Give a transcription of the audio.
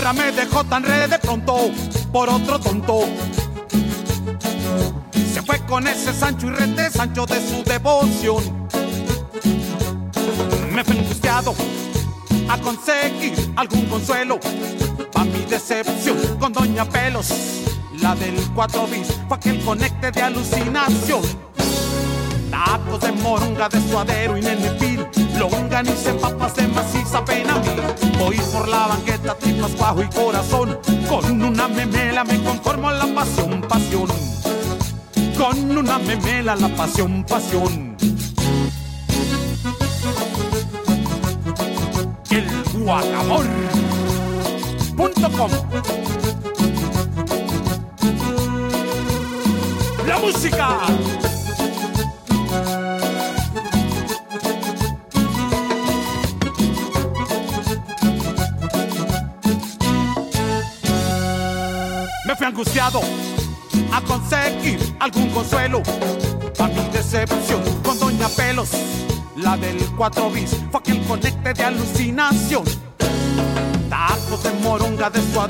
morra me dejó tan re de pronto por otro tonto. Se fue con ese Sancho y rete Sancho de su devoción. Me fui angustiado a conseguir algún consuelo pa' mi decepción con Doña Pelos, la del 4 bis, fue aquel conecte de alucinación. Tacos de moronga, de suadero y nenepil, longaniza en papas de maciza penamil. Voy por la banqueta, tripas, bajo y corazón, con una memela me conformo a la pasión, pasión. Con una memela la pasión, pasión. Elguacamor.com. La música. Me fui angustiado a conseguir algún consuelo pa' mi decepción con Doña Pelos, la del 4 bis, fue aquel conecte de alucinación. Tacos de moronga, de suadero